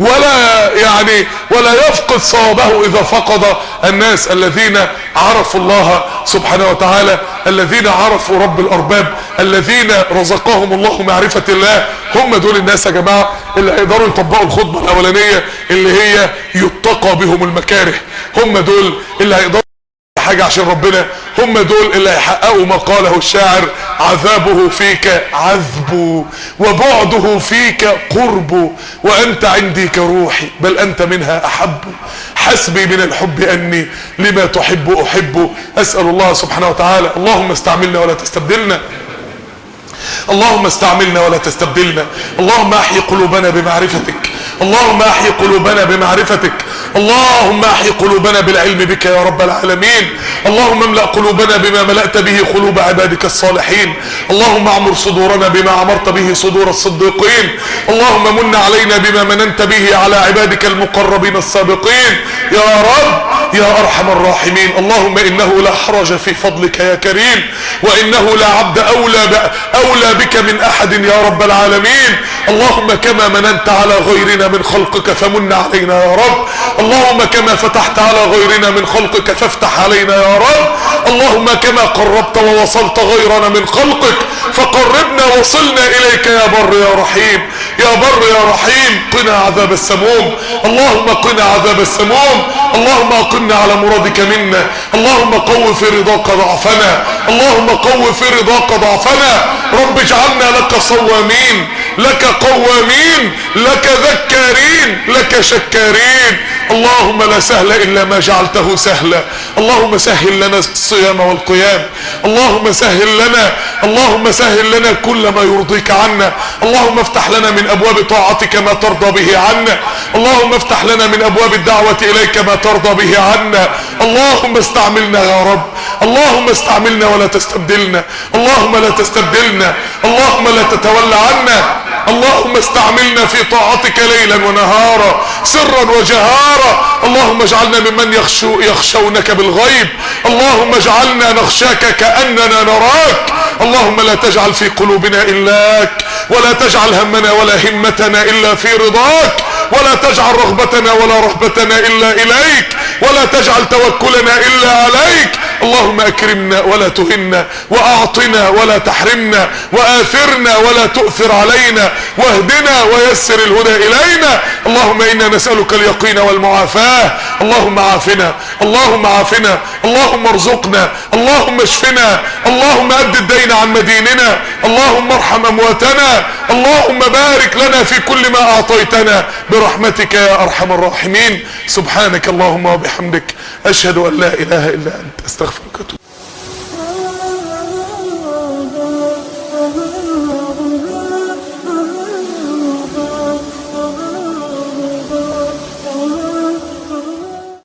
ولا يفقد صوابه اذا فقد الناس. الذين عرفوا الله سبحانه وتعالى، الذين عرفوا رب الارباب، الذين رزقهم الله معرفة الله، هم دول الناس يا جماعة اللي هيقدروا يطبقوا الخطبة الاولانية اللي هي يتقى بهم المكاره. هم دول اللي هيقدروا حاجة عشان ربنا، هم دول اللي هيحققوا ما قاله الشاعر: عذابه فيك عذب وبعده فيك قرب، وانت عندي كروحي بل انت منها احب، حسبي من الحب اني لما تحب احب. اسأل الله سبحانه وتعالى اللهم استعملنا ولا تستبدلنا، اللهم استعملنا ولا تستبدلنا، اللهم احي قلوبنا بمعرفتك، اللهم احي قلوبنا بمعرفتك، اللهم احي قلوبنا بالعلم بك يا رب العالمين، اللهم املأ قلوبنا بما ملأت به قلوب عبادك الصالحين، اللهم اعمر صدورنا بما عمرت به صدور الصديقين، اللهم من علينا بما مننت به على عبادك المقربين السابقين يا رب يا ارحم الراحمين. اللهم انه لا حرج في فضلك يا كريم، وانه لا عبد اولى بك من احد يا رب العالمين. اللهم كما مننت على غيرنا من خلقك فمن علينا يا رب، اللهم كما فتحت على غيرنا من خلقك فافتح علينا يا رب، اللهم كما قربت ووصلت غيرنا من خلقك فقربنا وصلنا اليك يا بر يا رحيم، يا بر يا رحيم. قنا عذاب السموم، اللهم قنا عذاب السموم، اللهم اقمنا على مرادك منا، اللهم قو في رضاك ضعفنا، اللهم قو في رضاك ضعفنا. رب اجعلنا لك صوامين، لك قوامين، لك ذكارين، لك شكارين. اللهم لا سهل الا ما جعلته سهلا، اللهم سهل لنا الصيام والقيام، اللهم سهل لنا كل ما يرضيك عنا، اللهم افتح لنا من ابواب طاعتك ما ترضى به عنا، اللهم افتح لنا من ابواب الدعوة اليك ما ترضى به عنا. اللهم استعملنا يا رب، اللهم استعملنا ولا تستبدلنا، اللهم لا تستبدلنا، اللهم لا تتولى عنا، اللهم استعملنا في طاعتك ليلا ونهارا سرا وجهارا. اللهم اجعلنا ممن يخشونك بالغيب، اللهم اجعلنا نخشاك كأننا نراك. اللهم لا تجعل في قلوبنا إلاك، ولا تجعل همنا ولا همتنا إلا في رضاك، ولا تجعل رغبتنا ولا رهبتنا إلا إليك، ولا تجعل توكلنا إلا عليك. اللهم اكرمنا ولا تهنا، واعطنا ولا تحرمنا، واثرنا ولا تؤثر علينا، واهدنا ويسر الهدى الينا. اللهم انا نسألك اليقين والمعافاة. اللهم عافنا، اللهم عافنا، اللهم ارزقنا، اللهم اشفنا، اللهم اد الدين عن مديننا، اللهم ارحم امواتنا، اللهم بارك لنا في كل ما اعطيتنا برحمتك يا ارحم الراحمين. سبحانك اللهم وبحمدك، اشهد ان لا اله الا انت، استغفرك واتوب.